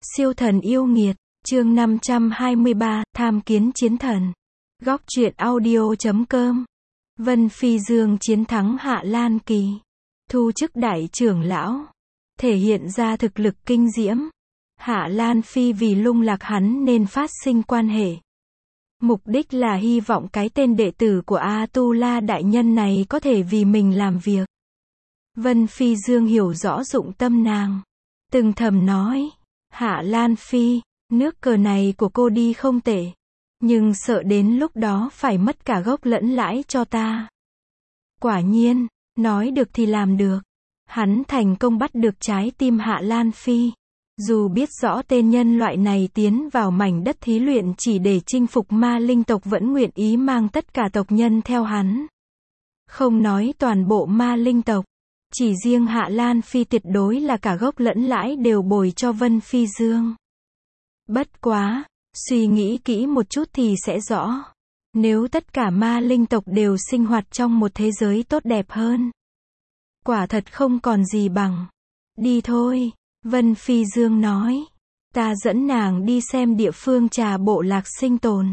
Siêu thần yêu nghiệt, chương 523, tham kiến chiến thần. Góc truyện audio.com. Vân Phi Dương chiến thắng Hạ Lan Kỳ, thu chức đại trưởng lão, thể hiện ra thực lực kinh diễm. Hạ Lan Phi vì lung lạc hắn nên phát sinh quan hệ. Mục đích là hy vọng cái tên đệ tử của A-tu-la đại nhân này có thể vì mình làm việc. Vân Phi Dương hiểu rõ dụng tâm nàng, từng thầm nói, Hạ Lan Phi, nước cờ này của cô đi không tệ, nhưng sợ đến lúc đó phải mất cả gốc lẫn lãi cho ta. Quả nhiên, nói được thì làm được. Hắn thành công bắt được trái tim Hạ Lan Phi. Dù biết rõ tên nhân loại này tiến vào mảnh đất thí luyện chỉ để chinh phục ma linh tộc vẫn nguyện ý mang tất cả tộc nhân theo hắn. Không nói toàn bộ ma linh tộc, chỉ riêng Hạ Lan Phi tuyệt đối là cả gốc lẫn lãi đều bồi cho Vân Phi Dương. Bất quá, suy nghĩ kỹ một chút thì sẽ rõ. Nếu tất cả ma linh tộc đều sinh hoạt trong một thế giới tốt đẹp hơn, quả thật không còn gì bằng. Đi thôi, Vân Phi Dương nói. Ta dẫn nàng đi xem địa phương trà bộ lạc sinh tồn.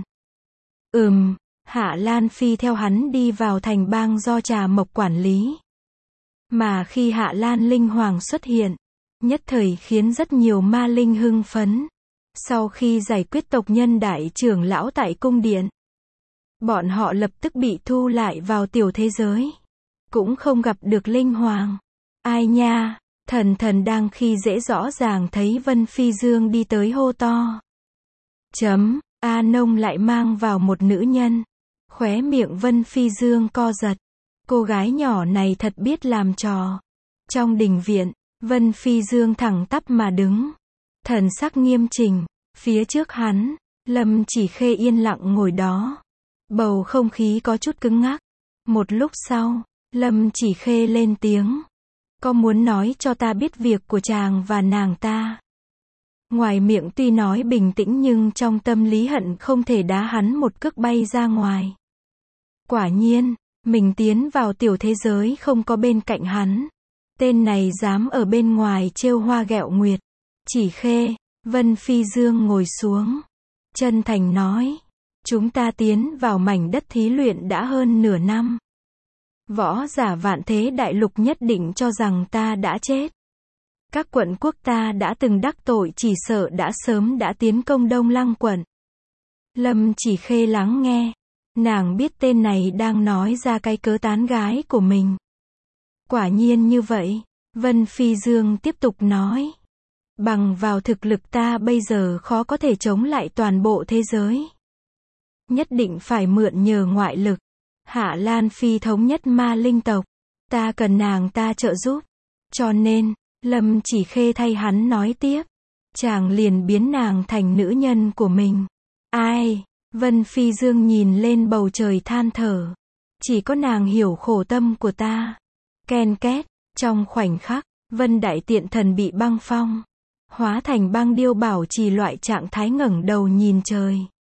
Hạ Lan Phi theo hắn đi vào thành bang do Trà Mộc quản lý. Mà khi Hạ Lan Linh Hoàng xuất hiện, nhất thời khiến rất nhiều ma linh hưng phấn. Sau khi giải quyết tộc nhân đại trưởng lão tại cung điện, bọn họ lập tức bị thu lại vào tiểu thế giới. Cũng không gặp được Linh Hoàng. Ai nha, thần đang khi dễ rõ ràng thấy Vân Phi Dương đi tới hô to. A Nông lại mang vào một nữ nhân. Khóe miệng Vân Phi Dương co giật. Cô gái nhỏ này thật biết làm trò. Trong đình viện, Vân Phi Dương thẳng tắp mà đứng. Thần sắc nghiêm chỉnh. Phía trước hắn, Lâm Chỉ Khê yên lặng ngồi đó. Bầu không khí có chút cứng ngắc. Một lúc sau, Lâm Chỉ Khê lên tiếng. Có muốn nói cho ta biết việc của chàng và nàng ta? Ngoài miệng tuy nói bình tĩnh nhưng trong tâm lý hận không thể đá hắn một cước bay ra ngoài. Quả nhiên, mình tiến vào tiểu thế giới không có bên cạnh hắn. Tên này dám ở bên ngoài trêu hoa ghẹo nguyệt. Chỉ Khê, Vân Phi Dương ngồi xuống. Chân thành nói. Chúng ta tiến vào mảnh đất thí luyện đã hơn nửa năm. Võ giả vạn thế đại lục nhất định cho rằng ta đã chết. Các quận quốc ta đã từng đắc tội chỉ sợ đã sớm đã tiến công Đông Lăng quận. Lâm Chỉ Khê lắng nghe. Nàng biết tên này đang nói ra cái cớ tán gái của mình. Quả nhiên như vậy. Vân Phi Dương tiếp tục nói. Bằng vào thực lực ta bây giờ khó có thể chống lại toàn bộ thế giới. Nhất định phải mượn nhờ ngoại lực. Hạ Lan Phi thống nhất ma linh tộc. Ta cần nàng ta trợ giúp. Cho nên, Lâm Chỉ Khê thay hắn nói tiếp. Chàng liền biến nàng thành nữ nhân của mình. Ai? Vân Phi Dương nhìn lên bầu trời than thở. Chỉ có nàng hiểu khổ tâm của ta. Ken két. Trong khoảnh khắc, Vân Đại Tiện Thần bị băng phong. Hóa thành băng điêu bảo trì loại trạng thái ngẩng đầu nhìn trời.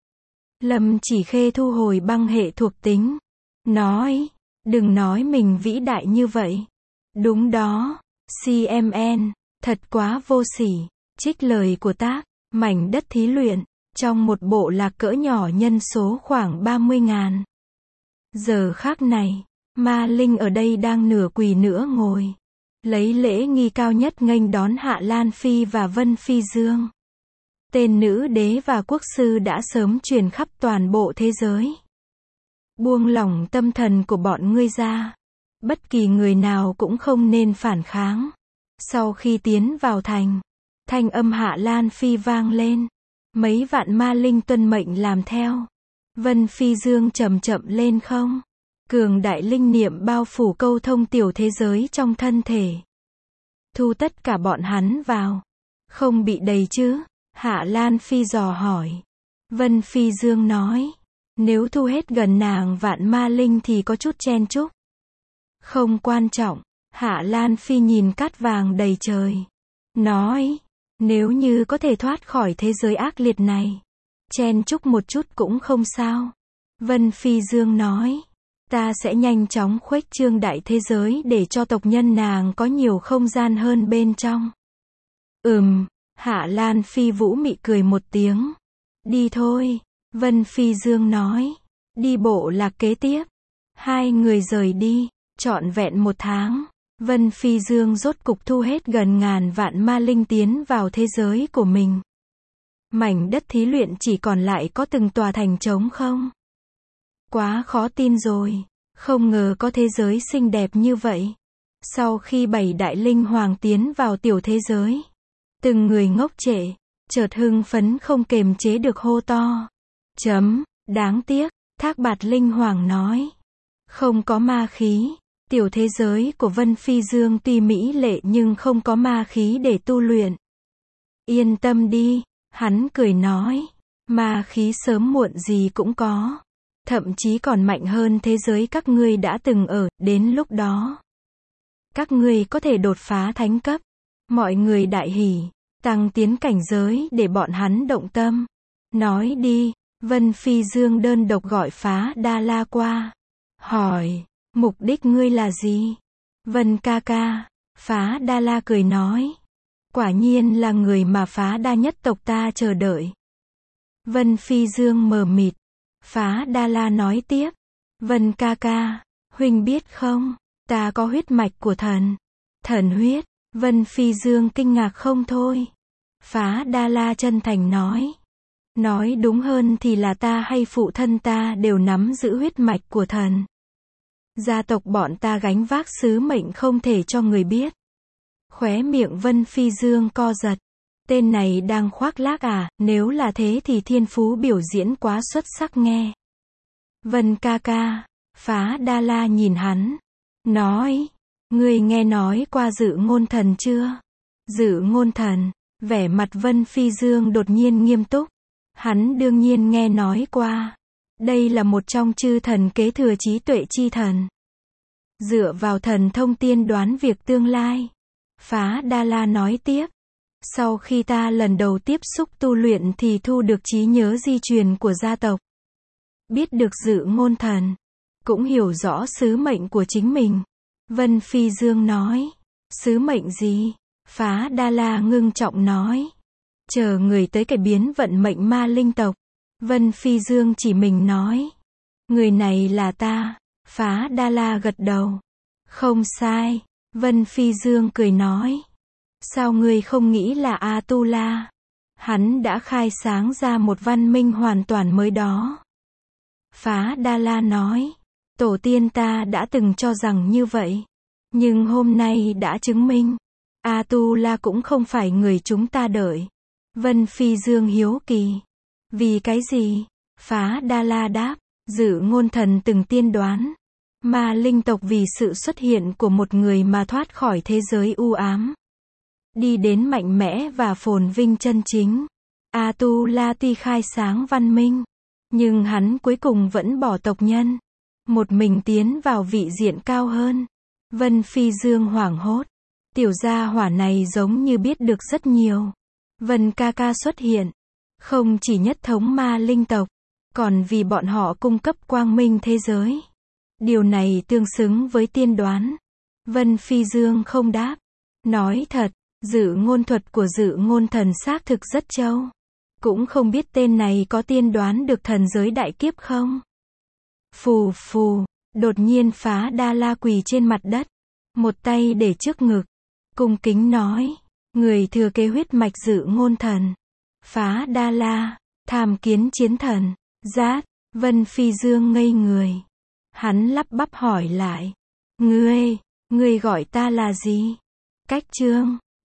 Lâm Chỉ Khê thu hồi băng hệ thuộc tính. Nói, đừng nói mình vĩ đại như vậy. Đúng đó, CMN, thật quá vô sỉ. Trích lời của tác, mảnh đất thí luyện, trong một bộ lạc cỡ nhỏ nhân số khoảng 30.000. Giờ khác này, ma linh ở đây đang nửa quỳ nửa ngồi. Lấy lễ nghi cao nhất nghênh đón Hạ Lan Phi và Vân Phi Dương. Tên nữ đế và quốc sư đã sớm truyền khắp toàn bộ thế giới. Buông lỏng tâm thần của bọn ngươi ra. Bất kỳ người nào cũng không nên phản kháng. Sau khi tiến vào thành, thanh âm Hạ Lan Phi vang lên. Mấy vạn ma linh tuân mệnh làm theo. Vân Phi Dương chậm chậm lên không. Cường đại linh niệm bao phủ câu thông tiểu thế giới trong thân thể. Thu tất cả bọn hắn vào. Không bị đầy chứ? Hạ Lan Phi dò hỏi. Vân Phi Dương nói. Nếu thu hết gần nàng vạn ma linh thì có chút chen chúc. Không quan trọng. Hạ Lan Phi nhìn cát vàng đầy trời. Nói. Nếu như có thể thoát khỏi thế giới ác liệt này, chen chúc một chút cũng không sao. Vân Phi Dương nói. Ta sẽ nhanh chóng khuếch trương đại thế giới để cho tộc nhân nàng có nhiều không gian hơn bên trong. Hạ Lan Phi Vũ mị cười một tiếng. Đi thôi, Vân Phi Dương nói. Đi bộ là kế tiếp. Hai người rời đi, trọn vẹn 1 tháng. Vân Phi Dương rốt cục thu hết gần ngàn vạn ma linh tiến vào thế giới của mình. Mảnh đất thí luyện chỉ còn lại có từng tòa thành trống không. Quá khó tin rồi, không ngờ có thế giới xinh đẹp như vậy. Sau khi 7 đại linh hoàng tiến vào tiểu thế giới, từng người ngốc trệ, chợt hưng phấn không kềm chế được hô to. Đáng tiếc, Thác Bạt linh hoàng nói. Không có ma khí. Tiểu thế giới của Vân Phi Dương tuy mỹ lệ nhưng không có ma khí để tu luyện. Yên tâm đi, hắn cười nói. Ma khí sớm muộn gì cũng có. Thậm chí còn mạnh hơn thế giới các ngươi đã từng ở, đến lúc đó. Các ngươi có thể đột phá thánh cấp. Mọi người đại hỉ, tăng tiến cảnh giới để bọn hắn động tâm. Nói đi, Vân Phi Dương đơn độc gọi Phá Đa La qua. Hỏi, mục đích ngươi là gì? Vân ca ca, Phá Đa La cười nói. Quả nhiên là người mà Phá Đa nhất tộc ta chờ đợi. Vân Phi Dương mờ mịt. Phá Đa La nói tiếp. Vân ca ca, huynh biết không, ta có huyết mạch của thần. Thần huyết. Vân Phi Dương kinh ngạc không thôi. Phá Đa La chân thành nói. Nói đúng hơn thì là ta hay phụ thân ta đều nắm giữ huyết mạch của thần. Gia tộc bọn ta gánh vác sứ mệnh không thể cho người biết. Khóe miệng Vân Phi Dương co giật. Tên này đang khoác lác à, nếu là thế thì thiên phú biểu diễn quá xuất sắc nghe. Vân ca ca, Phá Đa La nhìn hắn. Nói, ngươi nghe nói qua Dự Ngôn Thần chưa? Dự Ngôn Thần, vẻ mặt Vân Phi Dương đột nhiên nghiêm túc. Hắn đương nhiên nghe nói qua. Đây là một trong chư thần kế thừa trí tuệ chi thần. Dựa vào thần thông tiên đoán việc tương lai. Phá Đa La nói tiếp. Sau khi ta lần đầu tiếp xúc tu luyện thì thu được trí nhớ di truyền của gia tộc. Biết được Dự Ngôn Thần. Cũng hiểu rõ sứ mệnh của chính mình. Vân Phi Dương nói. Sứ mệnh gì? Phá Đa La ngưng trọng nói. Chờ người tới cải biến vận mệnh ma linh tộc. Vân Phi Dương chỉ mình nói. Người này là ta. Phá Đa La gật đầu. Không sai. Vân Phi Dương cười nói. Sao ngươi không nghĩ là A-tu-la? Hắn đã khai sáng ra một văn minh hoàn toàn mới đó. Phá Đa La nói. Tổ tiên ta đã từng cho rằng như vậy. Nhưng hôm nay đã chứng minh. A-tu-la cũng không phải người chúng ta đợi. Vân Phi Dương hiếu kỳ. Vì cái gì? Phá Đa La đáp. Dự Ngôn Thần từng tiên đoán. Ma linh tộc vì sự xuất hiện của một người mà thoát khỏi thế giới u ám. Đi đến mạnh mẽ và phồn vinh chân chính. A-tu-la tuy khai sáng văn minh. Nhưng hắn cuối cùng vẫn bỏ tộc nhân. Một mình tiến vào vị diện cao hơn. Vân Phi Dương hoảng hốt. Tiểu gia hỏa này giống như biết được rất nhiều. Vân ca ca xuất hiện. Không chỉ nhất thống ma linh tộc. Còn vì bọn họ cung cấp quang minh thế giới. Điều này tương xứng với tiên đoán. Vân Phi Dương không đáp. Nói thật, Dự ngôn thuật của Dự Ngôn Thần xác thực rất trâu. Cũng không biết tên này có tiên đoán được thần giới đại kiếp không? Phù phù, đột nhiên Phá Đa La quỳ trên mặt đất. Một tay để trước ngực. Cung kính nói. Người thừa kế huyết mạch Dự Ngôn Thần. Phá Đa La, tham kiến chiến thần. Rát, Vân Phi Dương ngây người. Hắn lắp bắp hỏi lại. Ngươi gọi ta là gì? Cách Trương.